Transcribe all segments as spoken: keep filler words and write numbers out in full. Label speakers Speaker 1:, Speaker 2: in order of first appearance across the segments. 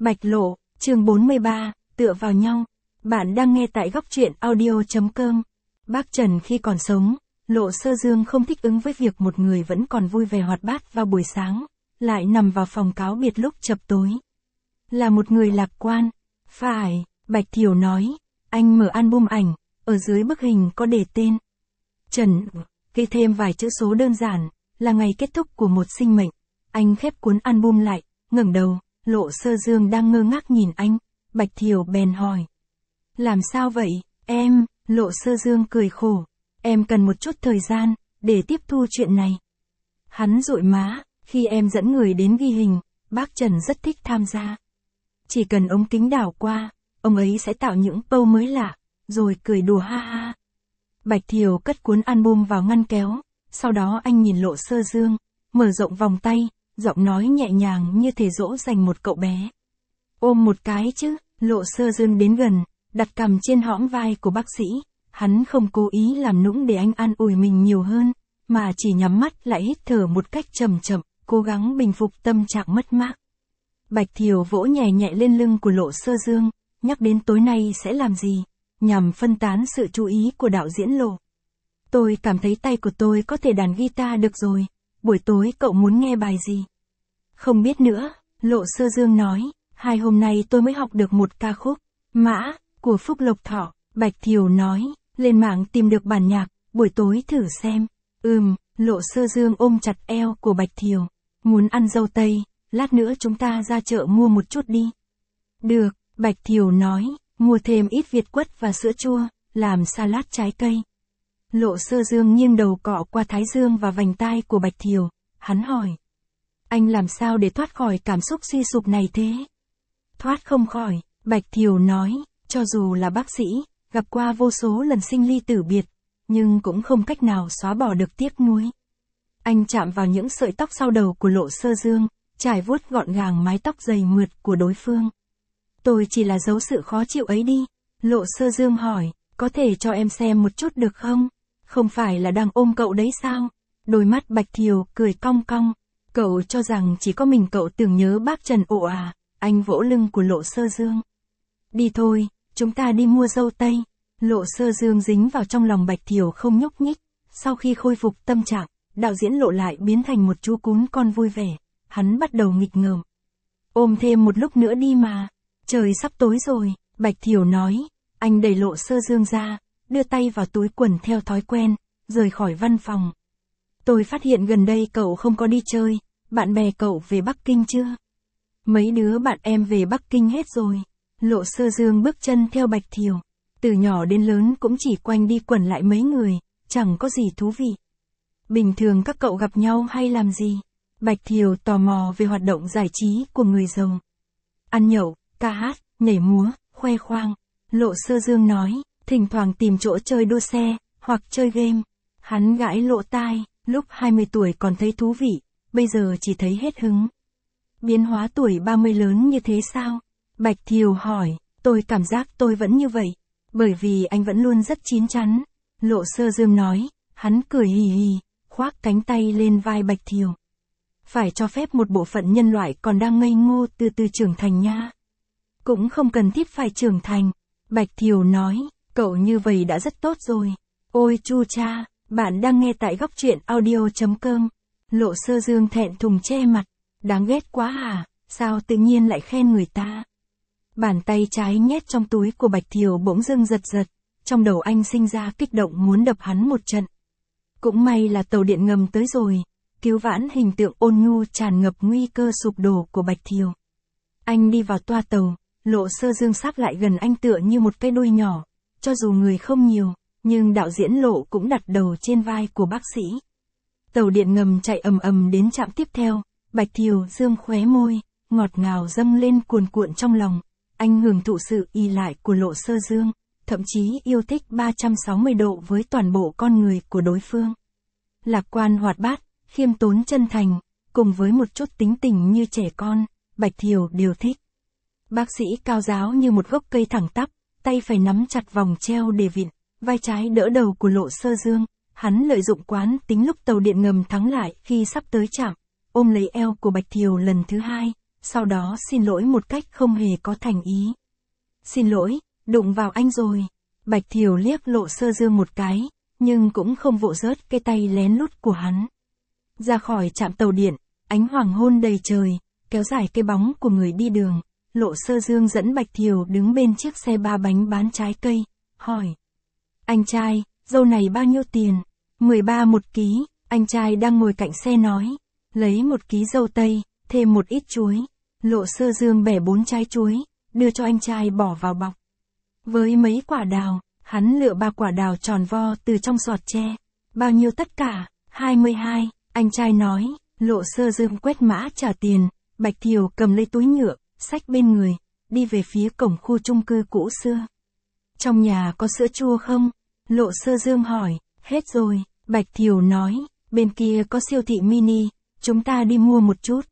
Speaker 1: Bạch Lộ, chương bốn mươi ba, tựa vào nhau. Bạn đang nghe tại góc truyện audio.com. Bác Trần khi còn sống, Lộ Sơ Dương không thích ứng với việc một người vẫn còn vui vẻ hoạt bát vào buổi sáng, lại nằm vào phòng cáo biệt lúc chập tối. Là một người lạc quan. Phải, Bạch Thiều nói. Anh mở album ảnh, ở dưới bức hình có đề tên Trần, ghi thêm vài chữ số đơn giản, là ngày kết thúc của một sinh mệnh. Anh khép cuốn album lại, ngẩng đầu, Lộ Sơ Dương đang ngơ ngác nhìn anh. Bạch Thiều bèn hỏi. Làm sao vậy, em? Lộ Sơ Dương cười khổ. Em cần một chút thời gian, để tiếp thu chuyện này. Hắn dụi má, khi em dẫn người đến ghi hình, bác Trần rất thích tham gia. Chỉ cần ống kính đảo qua, ông ấy sẽ tạo những câu mới lạ, rồi cười đùa ha ha. Bạch Thiều cất cuốn album vào ngăn kéo, sau đó anh nhìn Lộ Sơ Dương, mở rộng vòng tay, giọng nói nhẹ nhàng như thể dỗ dành một cậu bé. Ôm một cái chứ. Lộ Sơ Dương đến gần, đặt cằm trên hõm vai của bác sĩ. Hắn không cố ý làm nũng để anh an ủi mình nhiều hơn, mà chỉ nhắm mắt lại hít thở một cách chậm chậm, cố gắng bình phục tâm trạng mất mát. Bạch Thiều vỗ nhẹ nhẹ lên lưng của Lộ Sơ Dương, nhắc đến tối nay sẽ làm gì, nhằm phân tán sự chú ý của đạo diễn Lộ. Tôi cảm thấy tay của tôi có thể đàn guitar được rồi, buổi tối cậu muốn nghe bài gì? Không biết nữa, Lộ Sơ Dương nói, hai hôm nay tôi mới học được một ca khúc, Mã, của Phúc Lộc Thọ. Bạch Thiều nói, lên mạng tìm được bản nhạc, buổi tối thử xem. Ừm, Lộ Sơ Dương ôm chặt eo của Bạch Thiều. Muốn ăn dâu tây, lát nữa chúng ta ra chợ mua một chút đi. Được, Bạch Thiều nói, mua thêm ít Việt quất và sữa chua, làm salad trái cây. Lộ Sơ Dương nghiêng đầu cọ qua thái dương và vành tai của Bạch Thiều, hắn hỏi. Anh làm sao để thoát khỏi cảm xúc suy sụp này thế? Thoát không khỏi, Bạch Thiều nói, cho dù là bác sĩ, gặp qua vô số lần sinh ly tử biệt, nhưng cũng không cách nào xóa bỏ được tiếc nuối. Anh chạm vào những sợi tóc sau đầu của Lộ Sơ Dương, trải vuốt gọn gàng mái tóc dày mượt của đối phương. Tôi chỉ là giấu sự khó chịu ấy đi. Lộ Sơ Dương hỏi, có thể cho em xem một chút được không? Không phải là đang ôm cậu đấy sao? Đôi mắt Bạch Thiều cười cong cong. Cậu cho rằng chỉ có mình cậu tưởng nhớ bác Trần ộ à? Anh vỗ lưng của Lộ Sơ Dương. Đi thôi, chúng ta đi mua dâu tây. Lộ Sơ Dương dính vào trong lòng Bạch Thiều không nhúc nhích. Sau khi khôi phục tâm trạng, đạo diễn Lộ lại biến thành một chú cún con vui vẻ. Hắn bắt đầu nghịch ngợm. Ôm thêm một lúc nữa đi mà. Trời sắp tối rồi, Bạch Thiều nói. Anh đẩy Lộ Sơ Dương ra, đưa tay vào túi quần theo thói quen, rời khỏi văn phòng. Tôi phát hiện gần đây cậu không có đi chơi, bạn bè cậu về Bắc Kinh chưa? Mấy đứa bạn em về Bắc Kinh hết rồi. Lộ Sơ Dương bước chân theo Bạch Thiều. Từ nhỏ đến lớn cũng chỉ quanh đi quẩn lại mấy người, chẳng có gì thú vị. Bình thường các cậu gặp nhau hay làm gì? Bạch Thiều tò mò về hoạt động giải trí của người giàu. Ăn nhậu, ca hát, nhảy múa, khoe khoang. Lộ Sơ Dương nói, thỉnh thoảng tìm chỗ chơi đua xe, hoặc chơi game. Hắn gãi lỗ tai, lúc hai mươi tuổi còn thấy thú vị, bây giờ chỉ thấy hết hứng. Biến hóa tuổi ba mươi lớn như thế sao? Bạch Thiều hỏi, tôi cảm giác tôi vẫn như vậy, bởi vì anh vẫn luôn rất chín chắn. Lộ Sơ Dương nói, hắn cười hì hì, khoác cánh tay lên vai Bạch Thiều. Phải cho phép một bộ phận nhân loại còn đang ngây ngô từ từ trưởng thành nha. Cũng không cần thiết phải trưởng thành. Bạch Thiều nói, cậu như vậy đã rất tốt rồi. Ôi chu cha, bạn đang nghe tại góc truyện audio.com. Lộ Sơ Dương thẹn thùng che mặt. Đáng ghét quá à, sao tự nhiên lại khen người ta. Bàn tay trái nhét trong túi của Bạch Thiều bỗng dưng giật giật. Trong đầu anh sinh ra kích động muốn đập hắn một trận. Cũng may là tàu điện ngầm tới rồi. Cứu vãn hình tượng ôn nhu tràn ngập nguy cơ sụp đổ của Bạch Thiều. Anh đi vào toa tàu, Lộ Sơ Dương sáp lại gần anh tựa như một cái đuôi nhỏ. Cho dù người không nhiều, nhưng đạo diễn Lộ cũng đặt đầu trên vai của bác sĩ. Tàu điện ngầm chạy ầm ầm đến trạm tiếp theo. Bạch Thiều dương khóe môi, ngọt ngào dâng lên cuồn cuộn trong lòng. Anh hưởng thụ sự ỷ lại của Lộ Sơ Dương, thậm chí yêu thích ba trăm sáu mươi độ với toàn bộ con người của đối phương. Lạc quan hoạt bát, khiêm tốn chân thành, cùng với một chút tính tình như trẻ con, Bạch Thiều đều thích. Bác sĩ cao giáo như một gốc cây thẳng tắp, tay phải nắm chặt vòng treo để vịn, vai trái đỡ đầu của Lộ Sơ Dương. Hắn lợi dụng quán tính lúc tàu điện ngầm thắng lại khi sắp tới trạm, ôm lấy eo của Bạch Thiều lần thứ hai, sau đó xin lỗi một cách không hề có thành ý. Xin lỗi, đụng vào anh rồi. Bạch Thiều liếc Lộ Sơ Dương một cái, nhưng cũng không vội rớt cái tay lén lút của hắn. Ra khỏi trạm tàu điện, ánh hoàng hôn đầy trời, kéo dài cái bóng của người đi đường. Lộ Sơ Dương dẫn Bạch Thiều đứng bên chiếc xe ba bánh bán trái cây, hỏi. Anh trai, dâu này bao nhiêu tiền? mười ba một ký, anh trai đang ngồi cạnh xe nói. Lấy một ký dâu tây, thêm một ít chuối. Lộ Sơ Dương bẻ bốn trái chuối, đưa cho anh trai bỏ vào bọc. Với mấy quả đào, hắn lựa ba quả đào tròn vo từ trong sọt tre. Bao nhiêu tất cả? hai mươi hai, anh trai nói. Lộ Sơ Dương quét mã trả tiền, Bạch Thiều cầm lấy túi nhựa, xách bên người, đi về phía cổng khu chung cư cũ xưa. Trong nhà có sữa chua không? Lộ Sơ Dương hỏi. Hết rồi, Bạch Thiều nói. Bên kia có siêu thị mini, chúng ta đi mua một chút.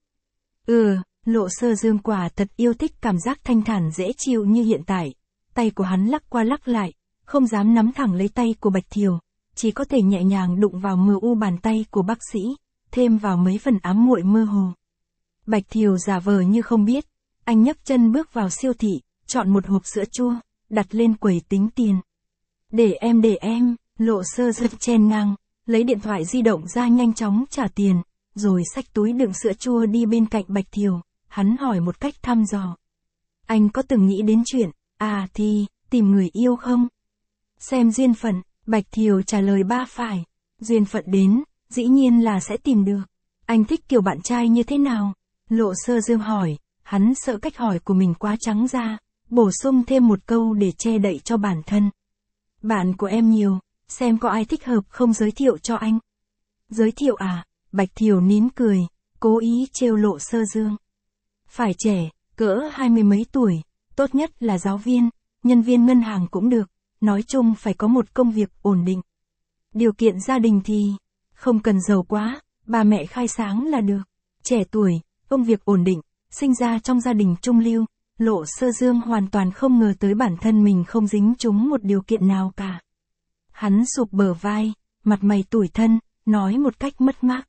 Speaker 1: Ừ, Lộ Sơ Dương quả thật yêu thích cảm giác thanh thản dễ chịu như hiện tại. Tay của hắn lắc qua lắc lại, không dám nắm thẳng lấy tay của Bạch Thiều, chỉ có thể nhẹ nhàng đụng vào mờ u bàn tay của bác sĩ, thêm vào mấy phần ám muội mơ hồ. Bạch Thiều giả vờ như không biết, anh nhấc chân bước vào siêu thị, chọn một hộp sữa chua, đặt lên quầy tính tiền. Để em để em, Lộ Sơ Dương chen ngang, lấy điện thoại di động ra nhanh chóng trả tiền, rồi xách túi đựng sữa chua đi bên cạnh Bạch Thiều, hắn hỏi một cách thăm dò. Anh có từng nghĩ đến chuyện, à thì, tìm người yêu không? Xem duyên phận, Bạch Thiều trả lời ba phải. Duyên phận đến, dĩ nhiên là sẽ tìm được. Anh thích kiểu bạn trai như thế nào? Lộ Sơ Dương hỏi, hắn sợ cách hỏi của mình quá trắng ra, bổ sung thêm một câu để che đậy cho bản thân. Bạn của em nhiều, xem có ai thích hợp không giới thiệu cho anh. Giới thiệu à? Bạch Thiều nín cười, cố ý trêu Lộ Sơ Dương. Phải trẻ, cỡ hai mươi mấy tuổi, tốt nhất là giáo viên, nhân viên ngân hàng cũng được, nói chung phải có một công việc ổn định. Điều kiện gia đình thì, không cần giàu quá, bà mẹ khai sáng là được. Trẻ tuổi, công việc ổn định, sinh ra trong gia đình trung lưu, Lộ Sơ Dương hoàn toàn không ngờ tới bản thân mình không dính trúng một điều kiện nào cả. Hắn sụp bờ vai, mặt mày tủi thân, nói một cách mất mát.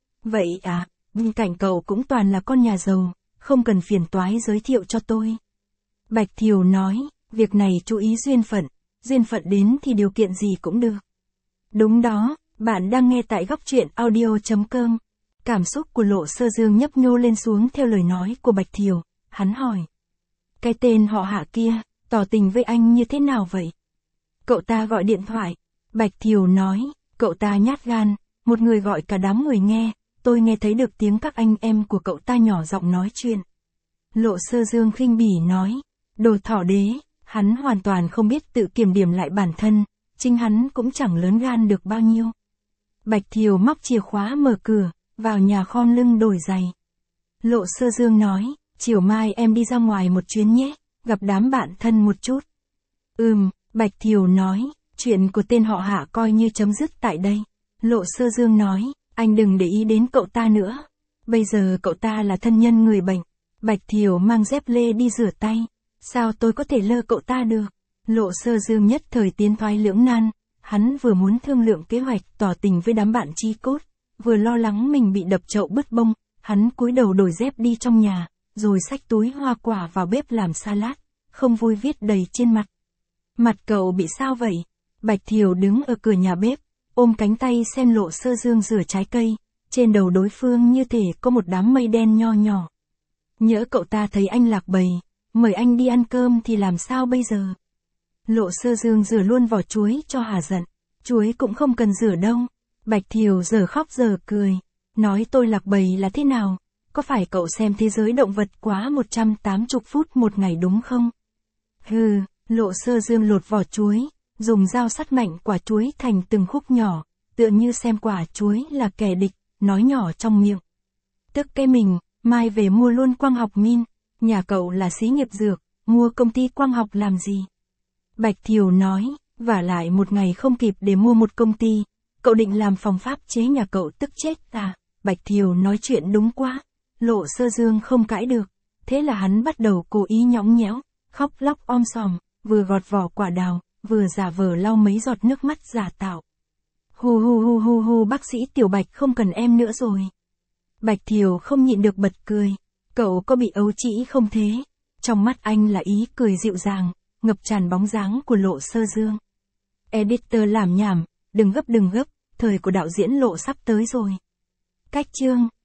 Speaker 1: Vậy à, bên cạnh cậu cũng toàn là con nhà giàu, không cần phiền toái giới thiệu cho tôi. Bạch Thiều nói, việc này chú ý duyên phận, duyên phận đến thì điều kiện gì cũng được. Đúng đó, bạn đang nghe tại góc truyện audio chấm com. Cảm xúc của Lộ Sơ Dương nhấp nhô lên xuống theo lời nói của Bạch Thiều, hắn hỏi. Cái tên họ Hạ kia, tỏ tình với anh như thế nào vậy? Cậu ta gọi điện thoại. Bạch Thiều nói, cậu ta nhát gan, một người gọi cả đám người nghe, tôi nghe thấy được tiếng các anh em của cậu ta nhỏ giọng nói chuyện. Lộ Sơ Dương khinh bỉ nói, đồ thỏ đế, hắn hoàn toàn không biết tự kiểm điểm lại bản thân, chính hắn cũng chẳng lớn gan được bao nhiêu. Bạch Thiều móc chìa khóa mở cửa, vào nhà khom lưng đổi giày. Lộ Sơ Dương nói, chiều mai em đi ra ngoài một chuyến nhé, gặp đám bạn thân một chút. Ừm, Bạch Thiều nói, chuyện của tên họ Hạ coi như chấm dứt tại đây. Lộ Sơ Dương nói, anh đừng để ý đến cậu ta nữa. Bây giờ cậu ta là thân nhân người bệnh. Bạch Thiều mang dép lê đi rửa tay. Sao tôi có thể lơ cậu ta được? Lộ Sơ Dương nhất thời tiến thoái lưỡng nan. Hắn vừa muốn thương lượng kế hoạch tỏ tình với đám bạn chi cốt, vừa lo lắng mình bị đập chậu bứt bông. Hắn cúi đầu đổi dép đi trong nhà, rồi xách túi hoa quả vào bếp làm salad, không vui viết đầy trên mặt. Mặt cậu bị sao vậy? Bạch Thiều đứng ở cửa nhà bếp, ôm cánh tay xem Lộ Sơ Dương rửa trái cây, trên đầu đối phương như thể có một đám mây đen nho nhỏ. Nhỡ cậu ta thấy anh lạc bầy, mời anh đi ăn cơm thì làm sao bây giờ? Lộ Sơ Dương rửa luôn vỏ chuối cho hà giận, chuối cũng không cần rửa đâu. Bạch Thiều giờ khóc giờ cười, nói tôi lạc bầy là thế nào? Có phải cậu xem thế giới động vật quá một trăm tám mươi phút một ngày đúng không? Hừ, Lộ Sơ Dương lột vỏ chuối, dùng dao sắt mạnh quả chuối thành từng khúc nhỏ, tựa như xem quả chuối là kẻ địch, nói nhỏ trong miệng. Tức cái mình, mai về mua luôn quang học min, nhà cậu là xí nghiệp dược, mua công ty quang học làm gì? Bạch Thiều nói, vả lại một ngày không kịp để mua một công ty, cậu định làm phòng pháp chế nhà cậu tức chết à? Bạch Thiều nói chuyện đúng quá, Lộ Sơ Dương không cãi được, thế là hắn bắt đầu cố ý nhõng nhẽo, khóc lóc om sòm, vừa gọt vỏ quả đào, vừa giả vờ lau mấy giọt nước mắt giả tạo. Hu hu hu hu hu, bác sĩ Tiểu Bạch không cần em nữa rồi. Bạch Thiều không nhịn được bật cười, Cậu có bị ấu trĩ không thế? Trong mắt anh là ý cười dịu dàng, ngập tràn bóng dáng của Lộ Sơ Dương. Editor làm nhảm, đừng gấp đừng gấp, thời của đạo diễn Lộ sắp tới rồi. Cách chương